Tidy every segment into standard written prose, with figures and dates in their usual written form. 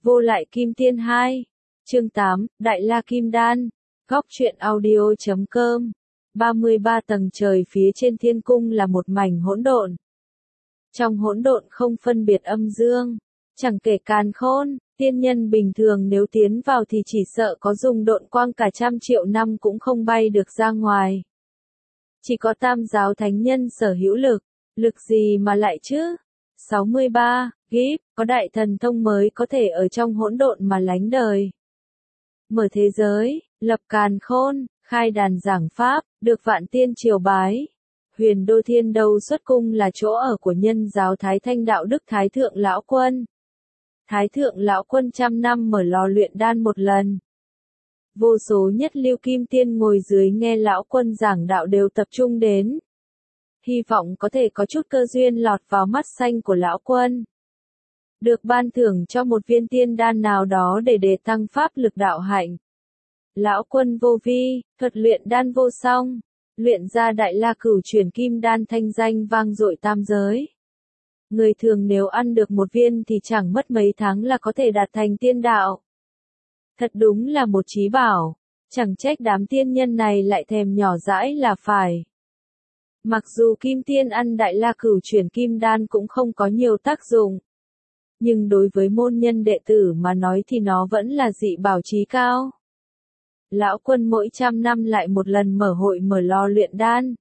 Vô lại kim tiên 2. Chương 8, Đại La Kim Đan. Góc truyện audio.com. 33 tầng trời phía trên thiên cung là một mảnh hỗn độn. Trong hỗn độn không phân biệt âm dương, chẳng kể càn khôn, tiên nhân bình thường nếu tiến vào thì chỉ sợ có dùng độn quang cả 100.000.000 năm cũng không bay được ra ngoài. Chỉ có tam giáo thánh nhân sở hữu lực, lực gì mà lại chứ? 63. Gíp, có đại thần thông mới có thể ở trong hỗn độn mà lánh đời. Mở thế giới, lập càn khôn, khai đàn giảng pháp, được vạn tiên triều bái. Huyền Đô Thiên Đâu Xuất Cung là chỗ ở của nhân giáo Thái Thanh Đạo Đức Thái Thượng Lão Quân. Thái Thượng Lão Quân 100 năm mở lò luyện đan một lần. Vô số nhất lưu kim tiên ngồi dưới nghe Lão Quân giảng đạo đều tập trung đến. Hy vọng có thể có chút cơ duyên lọt vào mắt xanh của Lão Quân. Được ban thưởng cho một viên tiên đan nào đó để tăng pháp lực đạo hạnh. Lão Quân vô vi, thuật luyện đan vô song, luyện ra Đại La Cửu Chuyển Kim Đan thanh danh vang dội tam giới. Người thường nếu ăn được một viên thì chẳng mất mấy tháng là có thể đạt thành tiên đạo. Thật đúng là một trí bảo, chẳng trách đám tiên nhân này lại thèm nhỏ dãi là phải. Mặc dù kim tiên ăn Đại La Cửu Chuyển Kim Đan cũng không có nhiều tác dụng, nhưng đối với môn nhân đệ tử mà nói thì nó vẫn là dị bảo chí cao. Lão Quân mỗi 100 năm lại một lần mở hội mở lò luyện đan.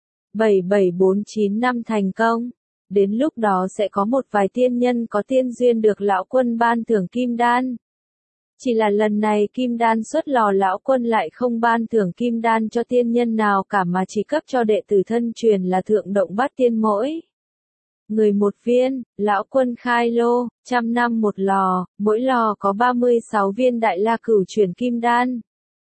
7749 năm thành công. Đến lúc đó sẽ có một vài tiên nhân có tiên duyên được Lão Quân ban thưởng kim đan. Chỉ là lần này kim đan xuất lò Lão Quân lại không ban thưởng kim đan cho tiên nhân nào cả mà chỉ cấp cho đệ tử thân truyền là Thượng Động Bát Tiên mỗi người một viên. Lão Quân khai lô, 100 năm một lò, mỗi lò có 36 viên Đại La Cửu Chuyển Kim Đan.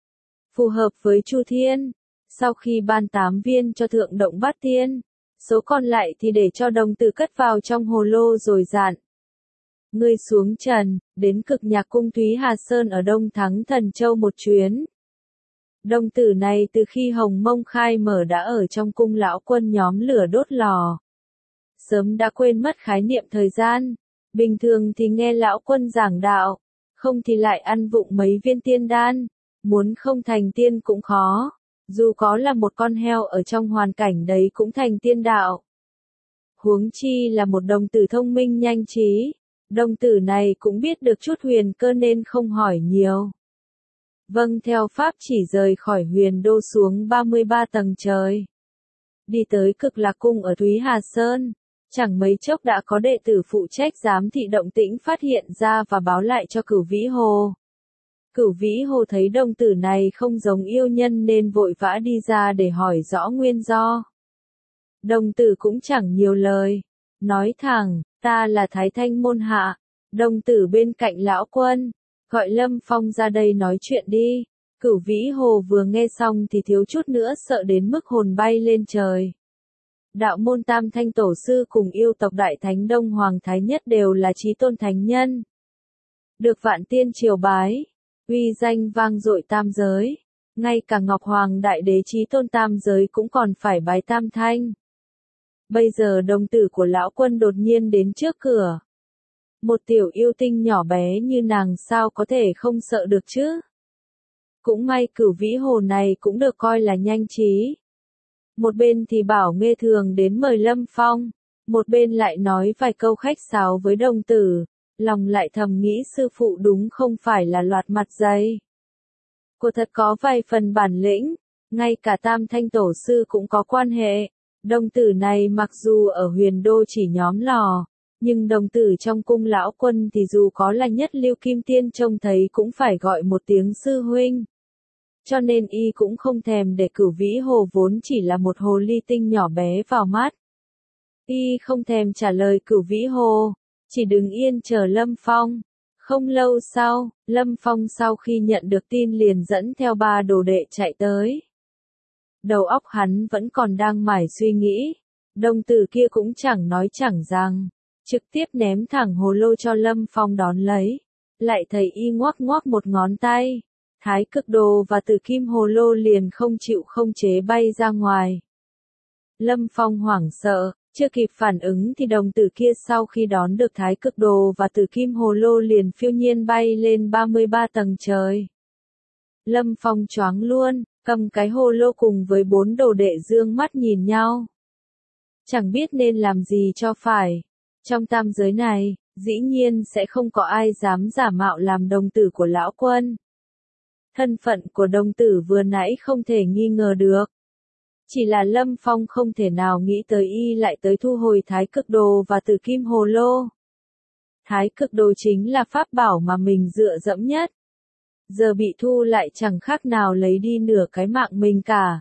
Phù hợp với Chu Thiên. Sau khi ban 8 viên cho Thượng Động Bát Tiên, số còn lại thì để cho đồng tử cất vào trong hồ lô rồi dặn. Ngươi xuống trần, đến Cực Nhạc Cung Thúy Hà Sơn ở Đông Thắng Thần Châu một chuyến. Đồng tử này từ khi Hồng Mông khai mở đã ở trong cung Lão Quân nhóm lửa đốt lò. Sớm đã quên mất khái niệm thời gian, bình thường thì nghe Lão Quân giảng đạo, không thì lại ăn vụng mấy viên tiên đan, muốn không thành tiên cũng khó, dù có là một con heo ở trong hoàn cảnh đấy cũng thành tiên đạo. Huống chi là một đồng tử thông minh nhanh trí, đồng tử này cũng biết được chút huyền cơ nên không hỏi nhiều. Vâng theo pháp chỉ rời khỏi Huyền Đô xuống 33 tầng trời. Đi tới Cực Lạc Cung ở Thúy Hà Sơn. Chẳng mấy chốc đã có đệ tử phụ trách giám thị động tĩnh phát hiện ra và báo lại cho Cửu Vĩ Hồ. Cửu Vĩ Hồ thấy đồng tử này không giống yêu nhân nên vội vã đi ra để hỏi rõ nguyên do. Đồng tử cũng chẳng nhiều lời, nói thẳng, ta là Thái Thanh môn hạ. Đồng tử bên cạnh Lão Quân, gọi Lâm Phong ra đây nói chuyện đi. Cửu Vĩ Hồ vừa nghe xong thì thiếu chút nữa sợ đến mức hồn bay lên trời. Đạo môn Tam Thanh Tổ Sư cùng yêu tộc Đại Thánh Đông Hoàng Thái Nhất đều là chí tôn thánh nhân. Được vạn tiên triều bái, uy danh vang dội tam giới. Ngay cả Ngọc Hoàng Đại Đế chí tôn tam giới cũng còn phải bái Tam Thanh. Bây giờ đồng tử của Lão Quân đột nhiên đến trước cửa. Một tiểu yêu tinh nhỏ bé như nàng sao có thể không sợ được chứ? Cũng may Cửu Vĩ Hồ này cũng được coi là nhanh trí. Một bên thì bảo nghe thường đến mời Lâm Phong, một bên lại nói vài câu khách sáo với đồng tử, lòng lại thầm nghĩ sư phụ đúng không phải là loạt mặt dày. Cô thật có vài phần bản lĩnh, ngay cả Tam Thanh Tổ Sư cũng có quan hệ. Đồng tử này mặc dù ở Huyền Đô chỉ nhóm lò, nhưng đồng tử trong cung Lão Quân thì dù có là nhất lưu kim tiên trông thấy cũng phải gọi một tiếng sư huynh. Cho nên y cũng không thèm để Cửu Vĩ Hồ vốn chỉ là một hồ ly tinh nhỏ bé vào mắt. Y không thèm trả lời Cửu Vĩ Hồ, chỉ đứng yên chờ Lâm Phong. Không lâu sau, Lâm Phong sau khi nhận được tin liền dẫn theo 3 đồ đệ chạy tới. Đầu óc hắn vẫn còn đang mải suy nghĩ, đồng tử kia cũng chẳng nói chẳng rằng, trực tiếp ném thẳng hồ lô cho Lâm Phong đón lấy. Lại thấy y ngoắc ngoắc một ngón tay. Thái Cực Đồ và Tử Kim Hồ Lô liền không chịu không chế bay ra ngoài. Lâm Phong hoảng sợ, Chưa kịp phản ứng thì đồng tử kia sau khi đón được thái cực đồ và tử kim hồ lô liền phiêu nhiên bay lên 33 tầng trời. Lâm Phong choáng luôn, cầm cái hồ lô cùng với 4 đồ đệ dương mắt nhìn nhau. Chẳng biết nên làm gì cho phải. Trong tam giới này, dĩ nhiên sẽ không có ai dám giả mạo làm đồng tử của lão quân. Thân phận của đồng tử vừa nãy không thể nghi ngờ được. Chỉ là Lâm Phong không thể nào nghĩ tới y lại tới thu hồi thái cực đồ và tử kim hồ lô. Thái cực đồ chính là pháp bảo mà mình dựa dẫm nhất. Giờ bị thu lại chẳng khác nào lấy đi nửa cái mạng mình cả.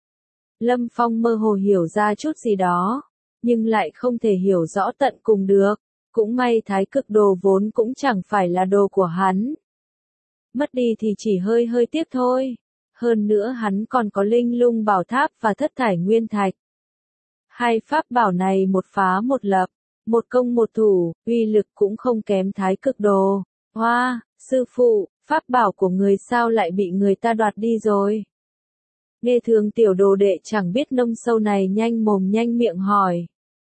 Lâm Phong mơ hồ hiểu ra chút gì đó, nhưng lại không thể hiểu rõ tận cùng được. Cũng may thái cực đồ vốn cũng chẳng phải là đồ của hắn. Mất đi thì chỉ hơi hơi tiếc thôi. Hơn nữa hắn còn có linh lung bảo tháp và thất thải nguyên thạch. Hai pháp bảo này một phá một lập, một công một thủ, uy lực cũng không kém thái cực đồ. Hoa, sư phụ, pháp bảo của người sao lại bị người ta đoạt đi rồi? Nghe thường tiểu đồ đệ chẳng biết nông sâu này nhanh mồm nhanh miệng hỏi.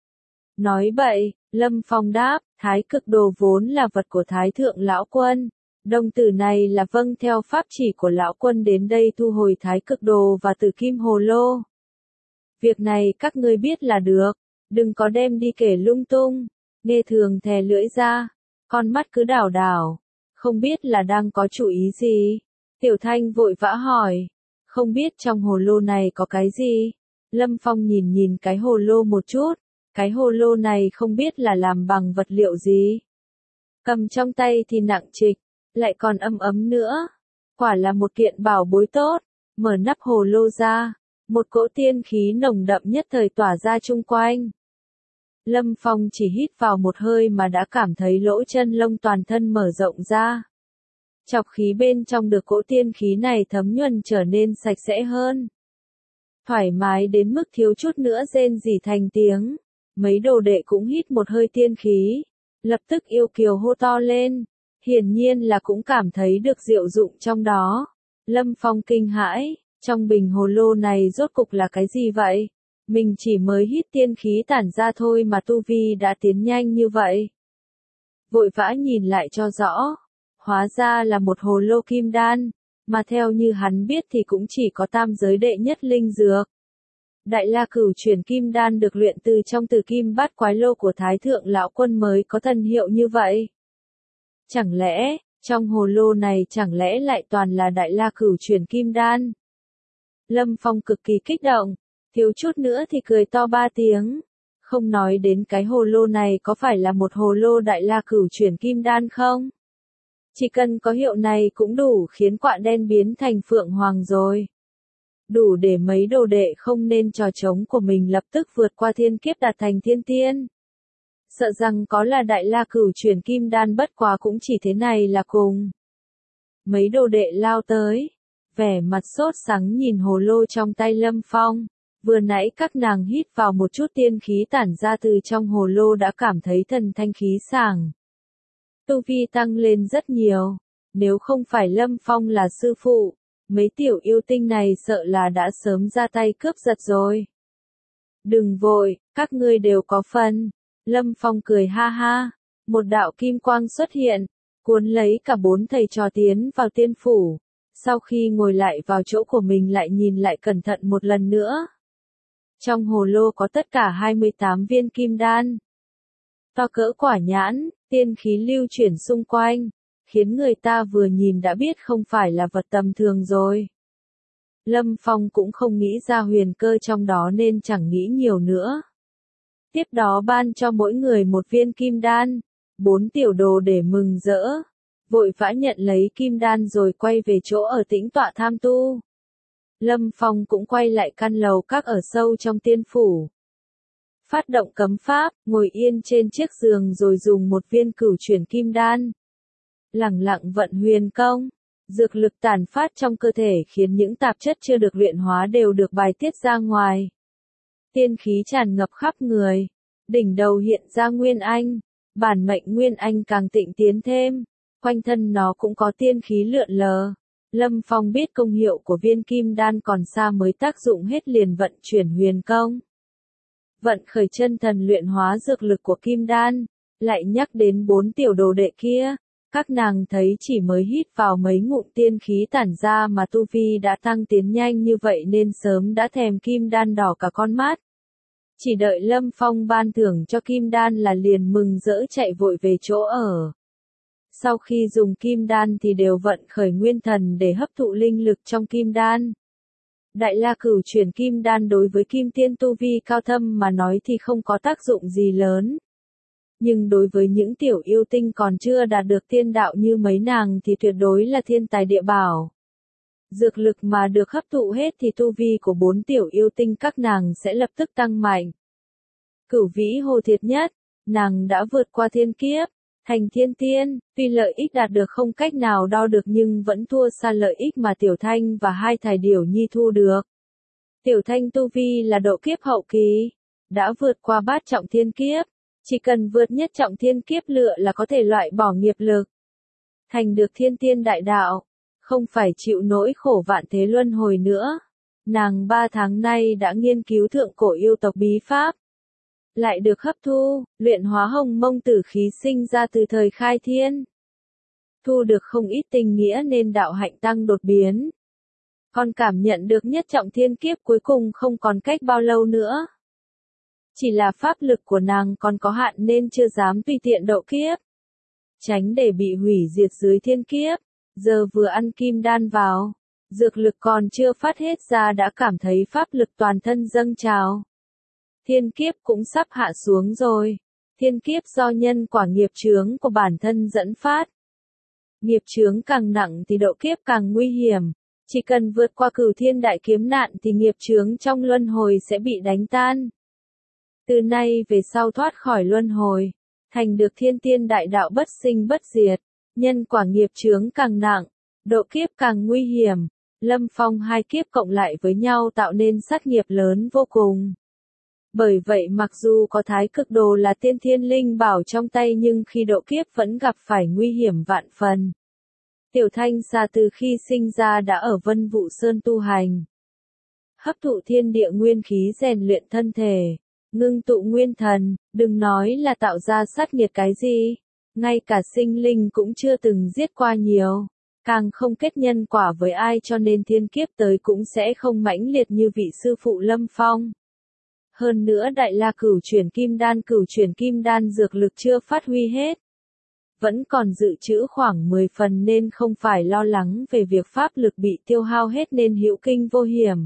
Nói bậy, Lâm Phong đáp, thái cực đồ vốn là vật của thái thượng lão quân. Đồng tử này là vâng theo pháp chỉ của lão quân đến đây thu hồi thái cực đồ và tử kim hồ lô. Việc này các ngươi biết là được, đừng có đem đi kể lung tung. Nghe thường thè lưỡi ra, con mắt cứ đảo đảo, không biết là đang có chủ ý gì. Tiểu Thanh vội vã hỏi, không biết trong hồ lô này có cái gì. Lâm Phong nhìn nhìn cái hồ lô một chút, cái hồ lô này không biết là làm bằng vật liệu gì. Cầm trong tay thì nặng trịch, lại còn ấm ấm nữa. Quả là một kiện bảo bối tốt. Mở nắp hồ lô ra, một cỗ tiên khí nồng đậm nhất thời tỏa ra chung quanh. Lâm Phong chỉ hít vào một hơi mà đã cảm thấy lỗ chân lông toàn thân mở rộng ra. Chọc khí bên trong được cỗ tiên khí này thấm nhuần trở nên sạch sẽ hơn. Thoải mái đến mức thiếu chút nữa rên rỉ thành tiếng. Mấy đồ đệ cũng hít một hơi tiên khí, lập tức yêu kiều hô to lên. Hiển nhiên là cũng cảm thấy được diệu dụng trong đó. Lâm Phong kinh hãi, trong bình hồ lô này rốt cục là cái gì vậy? Mình chỉ mới hít tiên khí tản ra thôi mà tu vi đã tiến nhanh như vậy. Vội vã nhìn lại cho rõ. Hóa ra là một hồ lô kim đan, mà theo như hắn biết thì cũng chỉ có tam giới đệ nhất linh dược. Đại La Cửu Chuyển Kim Đan được luyện từ trong tử kim bát quái lô của Thái Thượng Lão Quân mới có thần hiệu như vậy. Chẳng lẽ, trong hồ lô này chẳng lẽ lại toàn là Đại La Cửu Chuyển Kim Đan? Lâm Phong cực kỳ kích động, thiếu chút nữa thì cười to 3 tiếng. Không nói đến cái hồ lô này có phải là một hồ lô Đại La Cửu Chuyển Kim Đan không? Chỉ cần có hiệu này cũng đủ khiến quạ đen biến thành phượng hoàng rồi. Đủ để mấy đồ đệ không nên trò trống của mình lập tức vượt qua thiên kiếp đạt thành thiên tiên. Sợ rằng có là Đại La Cửu Chuyển Kim Đan bất quá cũng chỉ thế này là cùng. Mấy đồ đệ lao tới, vẻ mặt sốt sắng nhìn hồ lô trong tay Lâm Phong. Vừa nãy các nàng hít vào một chút tiên khí tản ra từ trong hồ lô đã cảm thấy thần thanh khí sảng. Tu vi tăng lên rất nhiều. Nếu không phải Lâm Phong là sư phụ, mấy tiểu yêu tinh này sợ là đã sớm ra tay cướp giật rồi. Đừng vội, các ngươi đều có phần. Lâm Phong cười ha ha. Một đạo kim quang xuất hiện, cuốn lấy cả 4 thầy trò tiến vào tiên phủ. Sau khi ngồi lại vào chỗ của mình lại nhìn lại cẩn thận một lần nữa. Trong hồ lô có tất cả 28 viên kim đan. To cỡ quả nhãn, tiên khí lưu chuyển xung quanh, khiến người ta vừa nhìn đã biết không phải là vật tầm thường rồi. Lâm Phong cũng không nghĩ ra huyền cơ trong đó nên chẳng nghĩ nhiều nữa. Tiếp đó ban cho mỗi người một viên kim đan, 4 tiểu đồ để mừng rỡ. Vội vã nhận lấy kim đan rồi quay về chỗ ở tĩnh tọa tham tu. Lâm Phong cũng quay lại căn lầu các ở sâu trong tiên phủ. Phát động cấm pháp, ngồi yên trên chiếc giường rồi dùng một viên cửu chuyển kim đan. Lẳng lặng vận huyền công, dược lực tản phát trong cơ thể khiến những tạp chất chưa được luyện hóa đều được bài tiết ra ngoài. Tiên khí tràn ngập khắp người, đỉnh đầu hiện ra Nguyên Anh, bản mệnh Nguyên Anh càng tịnh tiến thêm, quanh thân nó cũng có tiên khí lượn lờ. Lâm Phong biết công hiệu của viên kim đan còn xa mới tác dụng hết liền vận chuyển huyền công. vận khởi chân thần luyện hóa dược lực của kim đan, lại nhắc đến 4 tiểu đồ đệ kia. Các nàng thấy chỉ mới hít vào mấy ngụm tiên khí tản ra mà tu vi đã tăng tiến nhanh như vậy nên sớm đã thèm kim đan đỏ cả con mắt. Chỉ đợi Lâm Phong ban thưởng cho kim đan là liền mừng rỡ chạy vội về chỗ ở. Sau khi dùng kim đan thì đều vận khởi nguyên thần để hấp thụ linh lực trong kim đan. Đại La Cửu chuyển kim đan đối với kim tiên tu vi cao thâm mà nói thì không có tác dụng gì lớn. Nhưng đối với những tiểu yêu tinh còn chưa đạt được tiên đạo như mấy nàng thì tuyệt đối là thiên tài địa bảo. Dược lực mà được hấp thụ hết thì tu vi của 4 tiểu yêu tinh các nàng sẽ lập tức tăng mạnh. Cửu Vĩ Hồ thiệt nhất, nàng đã vượt qua thiên kiếp, thành thiên tiên, tuy lợi ích đạt được không cách nào đo được nhưng vẫn thua xa lợi ích mà Tiểu Thanh và hai thải điểu nhi thu được. Tiểu Thanh tu vi là độ kiếp hậu kỳ, đã vượt qua bát trọng thiên kiếp, chỉ cần vượt nhất trọng thiên kiếp lựa là có thể loại bỏ nghiệp lực. Thành được thiên tiên đại đạo, không phải chịu nỗi khổ vạn thế luân hồi nữa. Nàng 3 tháng nay đã nghiên cứu thượng cổ yêu tộc bí pháp. Lại được hấp thu, luyện hóa hồng mông tử khí sinh ra từ thời khai thiên. Thu được không ít tình nghĩa nên đạo hạnh tăng đột biến. Còn cảm nhận được nhất trọng thiên kiếp cuối cùng không còn cách bao lâu nữa. Chỉ là pháp lực của nàng còn có hạn nên chưa dám tùy tiện độ kiếp. Tránh để bị hủy diệt dưới thiên kiếp, giờ vừa ăn kim đan vào. Dược lực còn chưa phát hết ra đã cảm thấy pháp lực toàn thân dâng trào. Thiên kiếp cũng sắp hạ xuống rồi. Thiên kiếp do nhân quả nghiệp chướng của bản thân dẫn phát. Nghiệp chướng càng nặng thì độ kiếp càng nguy hiểm. Chỉ cần vượt qua cửu thiên đại kiếm nạn thì nghiệp chướng trong luân hồi sẽ bị đánh tan. Từ nay về sau thoát khỏi luân hồi, thành được thiên tiên đại đạo bất sinh bất diệt. Nhân quả nghiệp chướng càng nặng, độ kiếp càng nguy hiểm. Lâm Phong 2 kiếp cộng lại với nhau tạo nên sát nghiệp lớn vô cùng. Bởi vậy mặc dù có thái cực đồ là tiên thiên linh bảo trong tay nhưng khi độ kiếp vẫn gặp phải nguy hiểm vạn phần. Tiểu Thanh Xà từ khi sinh ra đã ở Vân Vũ Sơn tu hành. Hấp thụ thiên địa nguyên khí rèn luyện thân thể, ngưng tụ nguyên thần, đừng nói là tạo ra sát nghiệt cái gì. Ngay cả sinh linh cũng chưa từng giết qua nhiều. Càng không kết nhân quả với ai cho nên thiên kiếp tới cũng sẽ không mãnh liệt như vị sư phụ Lâm Phong. Hơn nữa Đại La cửu chuyển kim đan dược lực chưa phát huy hết. Vẫn còn dự trữ khoảng 10 phần nên không phải lo lắng về việc pháp lực bị tiêu hao hết nên hữu kinh vô hiểm.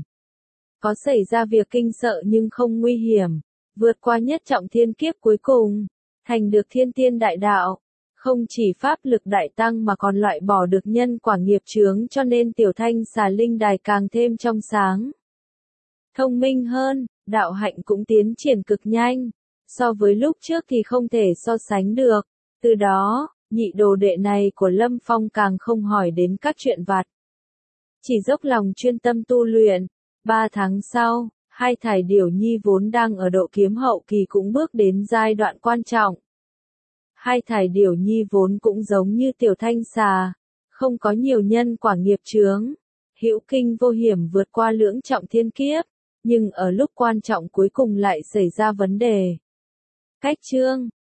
Có xảy ra việc kinh sợ nhưng không nguy hiểm. Vượt qua nhất trọng thiên kiếp cuối cùng. Thành được thiên tiên đại đạo. Không chỉ pháp lực đại tăng mà còn loại bỏ được nhân quả nghiệp chướng cho nên Tiểu Thanh Xà linh đài càng thêm trong sáng. Thông minh hơn, đạo hạnh cũng tiến triển cực nhanh. So với lúc trước thì không thể so sánh được. Từ đó, nhị đồ đệ này của Lâm Phong càng không hỏi đến các chuyện vặt. Chỉ dốc lòng chuyên tâm tu luyện. 3 tháng sau, hai thải điểu nhi vốn đang ở độ kiếm hậu kỳ cũng bước đến giai đoạn quan trọng. Hai thải điểu nhi vốn cũng giống như Tiểu Thanh Xà, không có nhiều nhân quả nghiệp chướng, hữu kinh vô hiểm vượt qua lưỡng trọng thiên kiếp, nhưng ở lúc quan trọng cuối cùng lại xảy ra vấn đề. Cách chương